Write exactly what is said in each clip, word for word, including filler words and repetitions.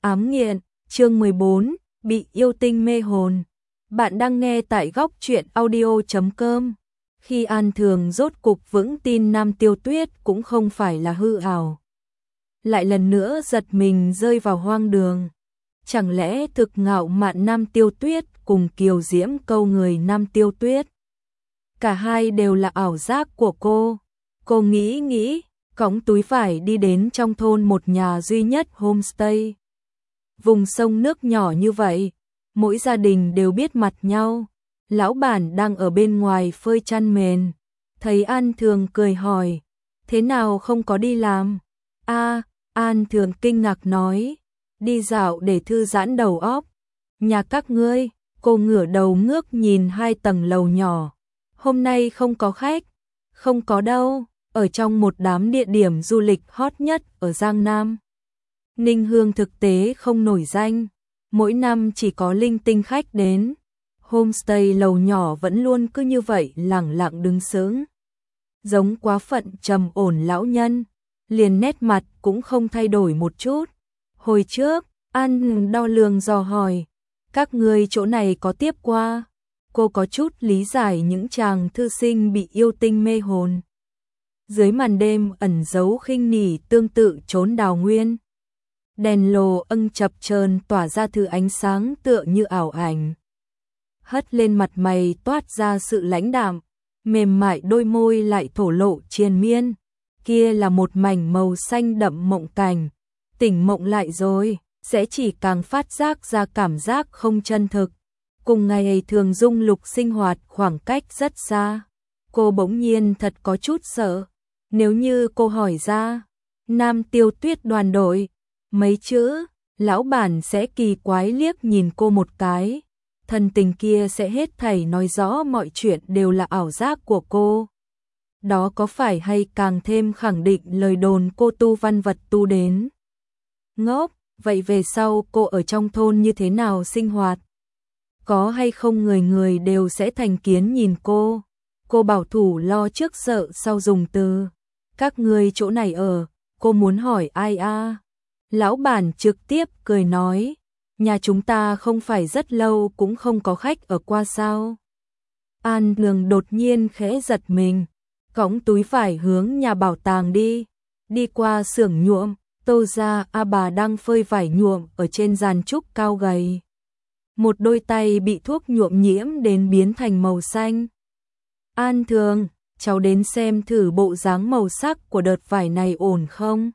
Ám nghiện, chương mười bốn, bị yêu tinh mê hồn. Bạn đang nghe tại góc truyện audio chấm com. Khi An Thường rốt cục vững tin Nam Tiêu Tuyết cũng không phải là hư ảo. Lại lần nữa giật mình rơi vào hoang đường. Chẳng lẽ thực ngạo mạn Nam Tiêu Tuyết cùng kiều diễm câu người Nam Tiêu Tuyết? Cả hai đều là ảo giác của cô. Cô nghĩ nghĩ, cõng túi vải đi đến trong thôn một nhà duy nhất homestay. Vùng sông nước nhỏ như vậy, mỗi gia đình đều biết mặt nhau. Lão bản đang ở bên ngoài phơi chăn mền. Thấy An Thường cười hỏi, thế nào không có đi làm? A, An Thường kinh ngạc nói, đi dạo để thư giãn đầu óc. Nhà các ngươi? Cô ngửa đầu ngước nhìn hai tầng lầu nhỏ. Hôm nay không có khách. Không có đâu, ở trong một đám địa điểm du lịch hot nhất ở Giang Nam. Ninh Hương thực tế không nổi danh, mỗi năm chỉ có linh tinh khách đến. Homestay lầu nhỏ vẫn luôn cứ như vậy lẳng lặng đứng sững. Giống quá phận trầm ổn lão nhân, liền nét mặt cũng không thay đổi một chút. Hồi trước, An đo lường dò hỏi, các ngươi chỗ này có tiếp qua? Cô có chút lý giải những chàng thư sinh bị yêu tinh mê hồn. Dưới màn đêm ẩn giấu khinh nỉ tương tự trốn đào nguyên. Đèn lồ âng chập chờn tỏa ra thứ ánh sáng tựa như ảo ảnh. Hất lên mặt mày toát ra sự lãnh đạm, mềm mại đôi môi lại thổ lộ triền miên. Kia là một mảnh màu xanh đậm mộng cảnh. Tỉnh mộng lại rồi, sẽ chỉ càng phát giác ra cảm giác không chân thực. Cùng ngày ấy thường dung lục sinh hoạt khoảng cách rất xa. Cô bỗng nhiên thật có chút sợ. Nếu như cô hỏi ra, Nam Tiêu Tuyết đoàn đội, mấy chữ, lão bản sẽ kỳ quái liếc nhìn cô một cái. Thần tình kia sẽ hết thảy nói rõ mọi chuyện đều là ảo giác của cô. Đó có phải hay càng thêm khẳng định lời đồn cô tu văn vật tu đến? Ngốc, vậy về sau cô ở trong thôn như thế nào sinh hoạt? Có hay không người người đều sẽ thành kiến nhìn cô? Cô bảo thủ lo trước sợ sau dùng từ. Các ngươi chỗ này ở, cô muốn hỏi ai a? Lão bản trực tiếp cười nói, nhà chúng ta không phải rất lâu cũng không có khách ở qua sao? An Lương đột nhiên khẽ giật mình, cõng túi vải hướng nhà bảo tàng đi. Đi qua xưởng nhuộm, Tô gia A bà đang phơi vải nhuộm ở trên giàn trúc cao gầy. Một đôi tay bị thuốc nhuộm nhiễm đến biến thành màu xanh. An Thường, cháu đến xem thử bộ dáng màu sắc của đợt vải này ổn không?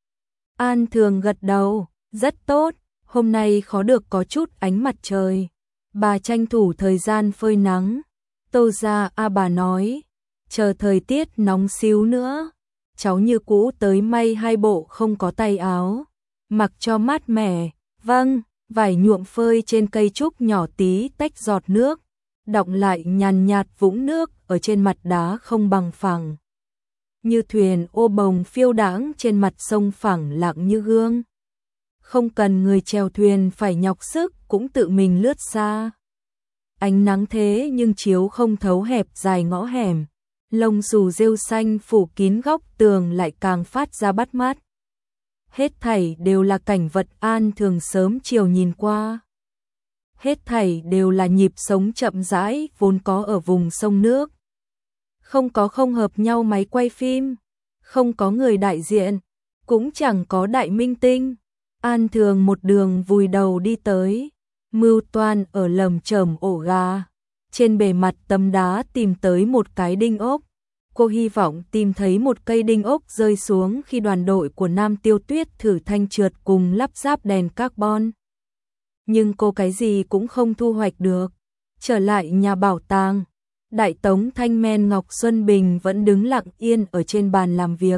An Thường gật đầu, rất tốt, hôm nay khó được có chút ánh mặt trời. Bà tranh thủ thời gian phơi nắng. Tô gia A bà nói, chờ thời tiết nóng xíu nữa, cháu như cũ tới may hai bộ không có tay áo, mặc cho mát mẻ. Vâng. Vải nhuộm phơi trên cây trúc nhỏ tí tách giọt nước, đọng lại nhàn nhạt vũng nước ở trên mặt đá không bằng phẳng. Như thuyền ô bồng phiêu đãng trên mặt sông phẳng lặng như gương. Không cần người chèo thuyền phải nhọc sức cũng tự mình lướt xa. Ánh nắng thế nhưng chiếu không thấu hẹp dài ngõ hẻm, lông xù rêu xanh phủ kín góc tường lại càng phát ra bắt mắt. Hết thảy đều là cảnh vật An Thường sớm chiều nhìn qua. Hết thảy đều là nhịp sống chậm rãi vốn có ở vùng sông nước. Không có không hợp nhau máy quay phim, không có người đại diện, cũng chẳng có đại minh tinh. An Thường một đường vùi đầu đi tới, mưu toan ở lầm chởm ổ gà. Trên bề mặt tấm đá tìm tới một cái đinh ốc. Cô hy vọng tìm thấy một cây đinh ốc rơi xuống khi đoàn đội của Nam Tiêu Tuyết thử thanh trượt cùng lắp ráp đèn carbon. Nhưng cô cái gì cũng không thu hoạch được. Trở lại nhà bảo tàng, Đại Tống Thanh Men Ngọc Xuân Bình vẫn đứng lặng yên ở trên bàn làm việc.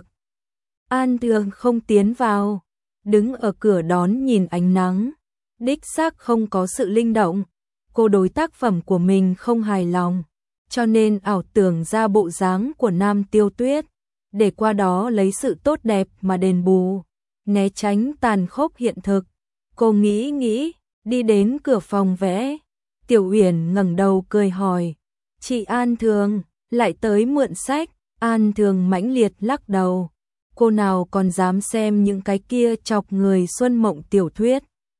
An Thường không tiến vào, đứng ở cửa đón nhìn ánh nắng. Đích xác không có sự linh động. Cô đối tác phẩm của mình không hài lòng, cho nên ảo tưởng ra bộ dáng của Nam Tiêu Tuyết, để qua đó lấy sự tốt đẹp mà đền bù, né tránh tàn khốc hiện thực. Cô nghĩ nghĩ, đi đến cửa phòng vẽ. Tiểu Uyển ngẩng đầu cười hỏi, chị An Thường, lại tới mượn sách? An Thường mãnh liệt lắc đầu, cô nào còn dám xem những cái kia chọc người xuân mộng tiểu thuyết.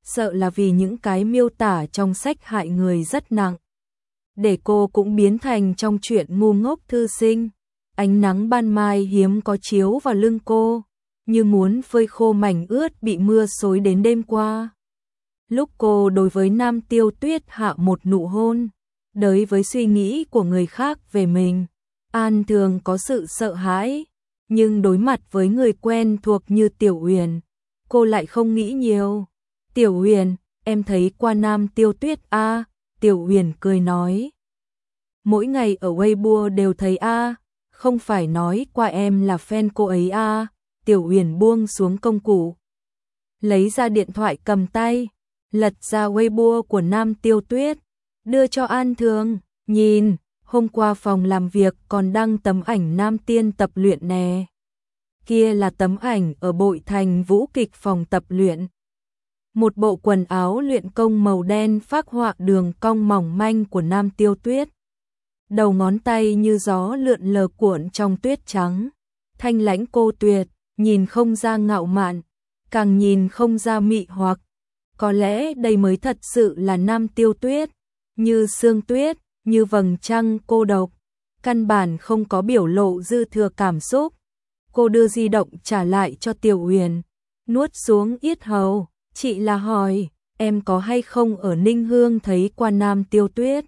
sợ là vì những cái miêu tả trong sách hại người rất nặng. Để cô cũng biến thành trong chuyện ngu ngốc thư sinh. Ánh nắng ban mai hiếm có chiếu vào lưng cô, như muốn phơi khô mảnh ướt bị mưa xối đến đêm qua. Lúc cô đối với Nam Tiêu Tuyết hạ một nụ hôn, đối với suy nghĩ của người khác về mình, An thường có sự sợ hãi, nhưng đối mặt với người quen thuộc như Tiểu Uyển, cô lại không nghĩ nhiều. Tiểu Uyển, em thấy qua Nam Tiêu Tuyết a? À? Tiểu Uyển cười nói. Mỗi ngày ở Weibo đều thấy a, à, không phải nói qua em là fan cô ấy a? À? Tiểu Uyển buông xuống công cụ, lấy ra điện thoại cầm tay, lật ra Weibo của Nam Tiêu Tuyết, đưa cho An Thường, nhìn, hôm qua phòng làm việc còn đăng tấm ảnh Nam Tiên tập luyện nè. Kia là tấm ảnh ở Bội Thành Vũ Kịch phòng tập luyện. Một bộ quần áo luyện công màu đen phác họa đường cong mỏng manh của Nam Tiêu Tuyết. Đầu ngón tay như gió lượn lờ cuộn trong tuyết trắng. Thanh lãnh cô tuyệt, nhìn không ra ngạo mạn, càng nhìn không ra mị hoặc. Có lẽ đây mới thật sự là Nam Tiêu Tuyết, như sương tuyết, như vầng trăng cô độc, căn bản không có biểu lộ dư thừa cảm xúc. Cô đưa di động trả lại cho Tiểu Uyển, nuốt xuống yết hầu, chị là hỏi, em có hay không ở Ninh Hương thấy qua Nam Tiêu Tuyết?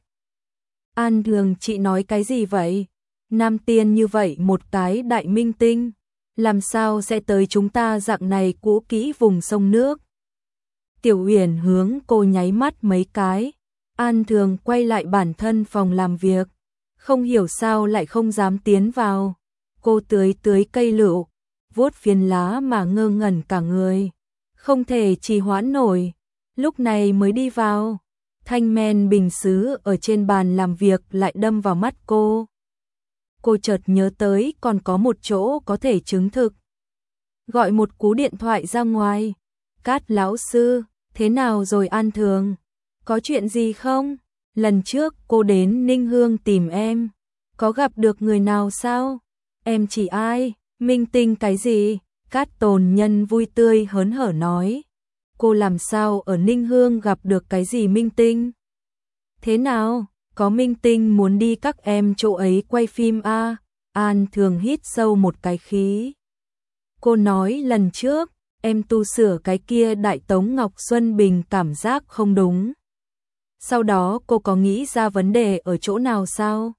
An Thường, chị nói cái gì vậy? Nam Tiên như vậy một cái đại minh tinh, làm sao sẽ tới chúng ta dạng này cũ kỹ vùng sông nước? Tiểu Uyển hướng cô nháy mắt mấy cái. An Thường quay lại bản thân phòng làm việc, không hiểu sao lại không dám tiến vào. Cô tưới tưới cây lựu, vuốt phiến lá mà ngơ ngẩn cả người, không thể trì hoãn nổi, lúc này mới đi vào. Thanh men bình sứ ở trên bàn làm việc lại đâm vào mắt cô. Cô chợt nhớ tới còn có một chỗ có thể chứng thực. Gọi một cú điện thoại ra ngoài. Cát lão sư, thế nào rồi An Thường? Có chuyện gì không? Lần trước cô đến Ninh Hương tìm em, có gặp được người nào sao? Em chỉ ai? Minh tinh cái gì? Cát Tồn Nhân vui tươi hớn hở nói. Cô làm sao ở Ninh Hương gặp được cái gì minh tinh? Thế nào? Có minh tinh muốn đi các em chỗ ấy quay phim a? À? An Thường hít sâu một cái khí. Cô nói lần trước, em tu sửa cái kia Đại Tống Ngọc Xuân Bình cảm giác không đúng. Sau đó cô có nghĩ ra vấn đề ở chỗ nào sao?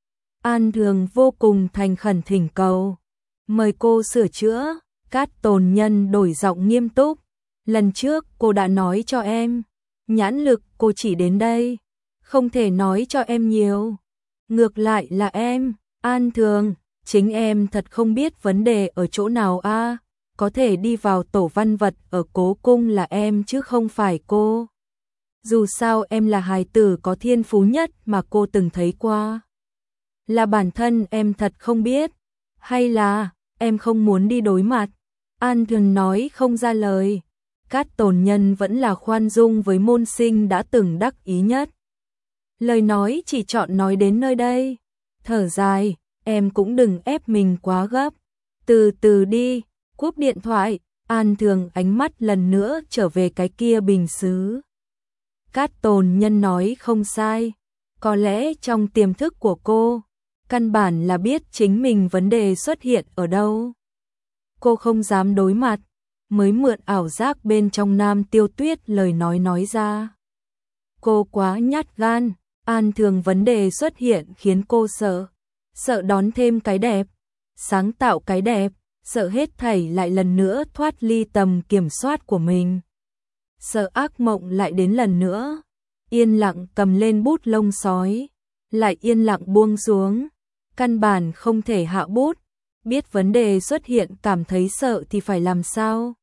An Thường vô cùng thành khẩn thỉnh cầu. Mời cô sửa chữa. Cát Tồn Nhân đổi giọng nghiêm túc. Lần trước cô đã nói cho em, nhãn lực cô chỉ đến đây, không thể nói cho em nhiều. Ngược lại là em, An Thường, chính em thật không biết vấn đề ở chỗ nào a, à? Có thể đi vào tổ văn vật ở Cố Cung là em chứ không phải cô. Dù sao em là hài tử có thiên phú nhất mà cô từng thấy qua. Là bản thân em thật không biết, hay là em không muốn đi đối mặt? An Thường nói không ra lời. Cát Tồn Nhân vẫn là khoan dung với môn sinh đã từng đắc ý nhất. Lời nói chỉ chọn nói đến nơi đây. Thở dài, em cũng đừng ép mình quá gấp. Từ từ đi, cúp điện thoại. An Thường ánh mắt lần nữa trở về cái kia bình sứ. Cát Tồn Nhân nói không sai. Có lẽ trong tiềm thức của cô, căn bản là biết chính mình vấn đề xuất hiện ở đâu. Cô không dám đối mặt, mới mượn ảo giác bên trong Nam Tiêu Tuyết lời nói nói ra. Cô quá nhát gan, An Thường vấn đề xuất hiện khiến cô sợ. Sợ đón thêm cái đẹp, sáng tạo cái đẹp, sợ hết thảy lại lần nữa thoát ly tầm kiểm soát của mình. Sợ ác mộng lại đến lần nữa. Yên lặng cầm lên bút lông sói, lại yên lặng buông xuống. Căn bản không thể hạ bút. Biết vấn đề xuất hiện cảm thấy sợ thì phải làm sao?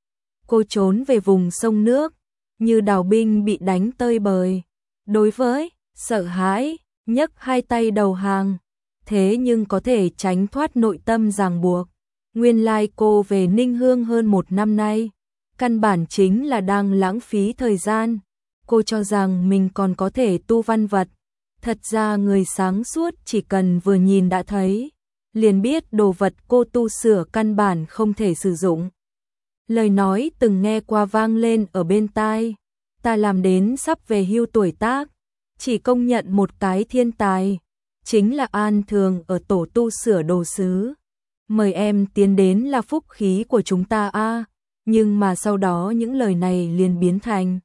Cô trốn về vùng sông nước, như đào binh bị đánh tơi bời. Đối với sợ hãi, nhấc hai tay đầu hàng, thế nhưng có thể tránh thoát nội tâm ràng buộc. Nguyên lai cô về Ninh Hương hơn một năm nay, căn bản chính là đang lãng phí thời gian. Cô cho rằng mình còn có thể tu văn vật. Thật ra người sáng suốt chỉ cần vừa nhìn đã thấy, liền biết đồ vật cô tu sửa căn bản không thể sử dụng. Lời nói từng nghe qua vang lên ở bên tai. Ta làm đến sắp về hưu tuổi tác, chỉ công nhận một cái thiên tài, chính là An Thường ở tổ tu sửa đồ sứ. Mời em tiến đến là phúc khí của chúng ta a. Nhưng mà sau đó những lời này liền biến thành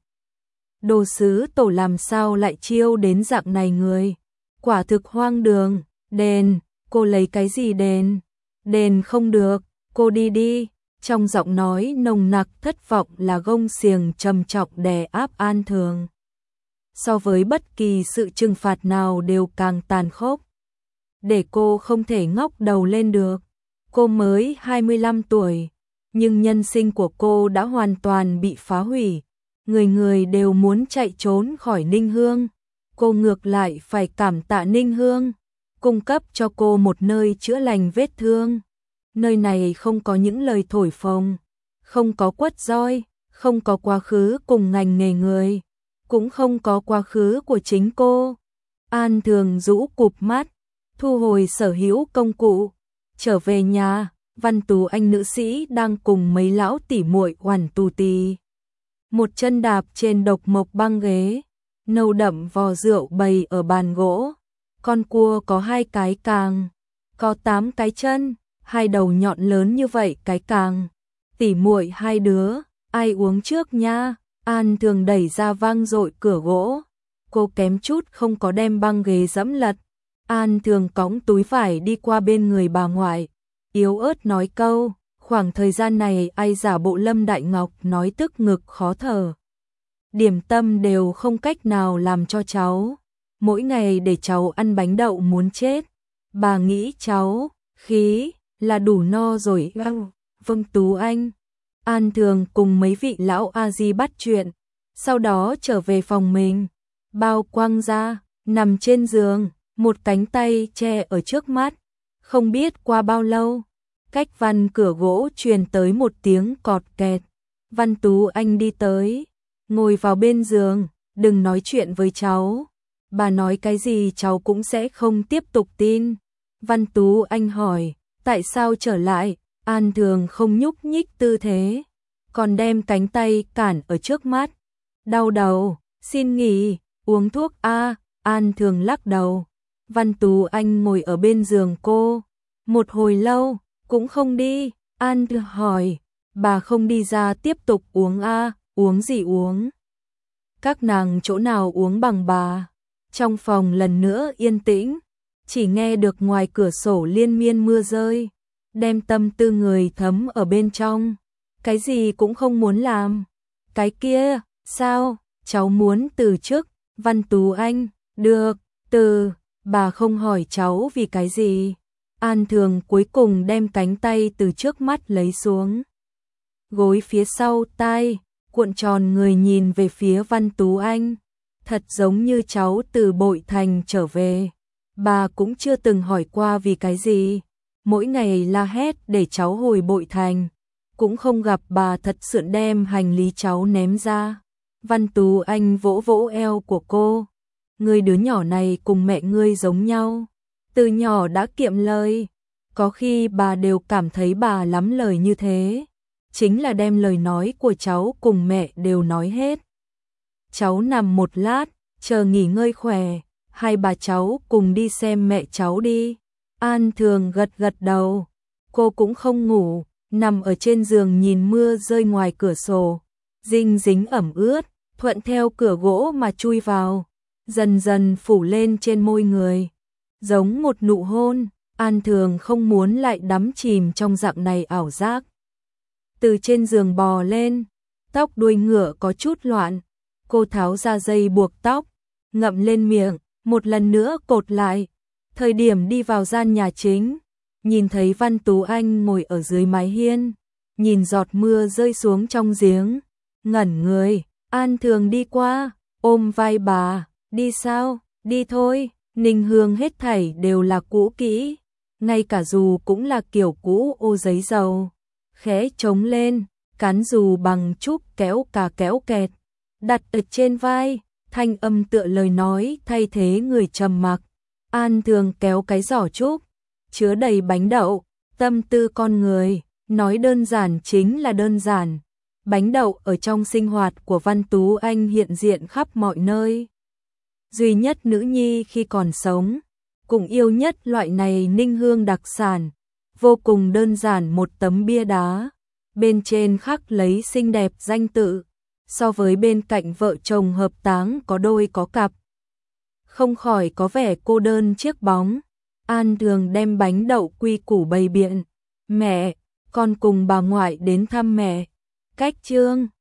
đồ sứ tổ làm sao lại chiêu đến dạng này người. Quả thực hoang đường. Đền, cô lấy cái gì đền? Đền không được, cô đi đi. Trong giọng nói nồng nặc thất vọng là gông xiềng trầm trọng đè áp An Thường. So với bất kỳ sự trừng phạt nào đều càng tàn khốc. Để cô không thể ngóc đầu lên được. Cô mới hai mươi lăm tuổi, nhưng nhân sinh của cô đã hoàn toàn bị phá hủy. Người người đều muốn chạy trốn khỏi Ninh Hương. Cô ngược lại phải cảm tạ Ninh Hương, cung cấp cho cô một nơi chữa lành vết thương. Nơi này không có những lời thổi phồng, không có quất roi, không có quá khứ cùng ngành nghề người, cũng không có quá khứ của chính cô. An Thường rũ cụp mắt, thu hồi sở hữu công cụ, trở về nhà. Văn Tú Anh nữ sĩ đang cùng mấy lão tỉ muội oằn tù tì. Một chân đạp trên độc mộc băng ghế, nâu đậm vò rượu bày ở bàn gỗ. Con cua có hai cái càng, có tám cái chân, hai đầu nhọn lớn như vậy cái càng. Tỉ muội hai đứa, ai uống trước nha? An Thường đẩy ra vang dội cửa gỗ. Cô kém chút không có đem băng ghế dẫm lật. An Thường cõng túi vải đi qua bên người bà ngoại, yếu ớt nói câu, khoảng thời gian này ai giả bộ Lâm Đại Ngọc nói tức ngực khó thở. Điểm tâm đều không cách nào làm cho cháu, mỗi ngày để cháu ăn bánh đậu muốn chết. Bà nghĩ cháu, khí, là đủ no rồi. Vâng Tú Anh. An Thường cùng mấy vị lão a di bắt chuyện, sau đó trở về phòng mình, bao quang ra, nằm trên giường, một cánh tay che ở trước mắt. Không biết qua bao lâu, cách văn cửa gỗ truyền tới một tiếng cọt kẹt. Văn Tú Anh đi tới, ngồi vào bên giường, đừng nói chuyện với cháu. Bà nói cái gì cháu cũng sẽ không tiếp tục tin. Văn Tú Anh hỏi, tại sao trở lại? An Thường không nhúc nhích tư thế, còn đem cánh tay cản ở trước mắt. Đau đầu, xin nghỉ, uống thuốc a. An Thường lắc đầu. Văn Tú Anh ngồi ở bên giường cô, một hồi lâu, cũng không đi. An Thường hỏi, bà không đi ra tiếp tục uống a? Uống gì uống? Các nàng chỗ nào uống bằng bà? Trong phòng lần nữa yên tĩnh, chỉ nghe được ngoài cửa sổ liên miên mưa rơi, đem tâm tư người thấm ở bên trong. Cái gì cũng không muốn làm. Cái kia, sao? Cháu muốn từ chức. Văn Tú Anh, được, từ. Bà không hỏi cháu vì cái gì. An Thường cuối cùng đem cánh tay từ trước mắt lấy xuống. Gối phía sau tai, cuộn tròn người nhìn về phía Văn Tú Anh. Thật giống như cháu từ Bội Thành trở về. Bà cũng chưa từng hỏi qua vì cái gì. Mỗi ngày la hét để cháu hồi Bội Thành, cũng không gặp bà thật sự đem hành lý cháu ném ra. Văn Tú Anh vỗ vỗ eo của cô. Người đứa nhỏ này cùng mẹ ngươi giống nhau, từ nhỏ đã kiệm lời. Có khi bà đều cảm thấy bà lắm lời như thế, chính là đem lời nói của cháu cùng mẹ đều nói hết. Cháu nằm một lát, chờ nghỉ ngơi khỏe, hai bà cháu cùng đi xem mẹ cháu đi. An Thường gật gật đầu, cô cũng không ngủ, nằm ở trên giường nhìn mưa rơi ngoài cửa sổ, dinh dính ẩm ướt, thuận theo cửa gỗ mà chui vào, dần dần phủ lên trên môi người, giống một nụ hôn. An Thường không muốn lại đắm chìm trong dạng này ảo giác. Từ trên giường bò lên, tóc đuôi ngựa có chút loạn, cô tháo ra dây buộc tóc, ngậm lên miệng, một lần nữa cột lại. Thời điểm đi vào gian nhà chính, nhìn thấy Văn Tú Anh ngồi ở dưới mái hiên, nhìn giọt mưa rơi xuống trong giếng, ngẩn người. An Thường đi qua, ôm vai bà, đi sao? Đi thôi. Ninh Hương hết thảy đều là cũ kỹ, ngay cả dù cũng là kiểu cũ ô giấy dầu. Khẽ trống lên, cán dù bằng trúc kéo cà kéo kẹt, đặt ở trên vai, thanh âm tựa lời nói thay thế người trầm mặc. An Thường kéo cái giỏ trúc, chứa đầy bánh đậu, tâm tư con người, Nói đơn giản chính là đơn giản. Bánh đậu ở trong sinh hoạt của Văn Tú Anh hiện diện khắp mọi nơi. Duy nhất nữ nhi khi còn sống, cũng yêu nhất loại này Ninh Hương đặc sản, vô cùng đơn giản một tấm bia đá, bên trên khắc lấy xinh đẹp danh tự, so với bên cạnh vợ chồng hợp táng có đôi có cặp. Không khỏi có vẻ cô đơn chiếc bóng. An Thường đem bánh đậu quy củ bày biện, mẹ, con cùng bà ngoại đến thăm mẹ. Cách chương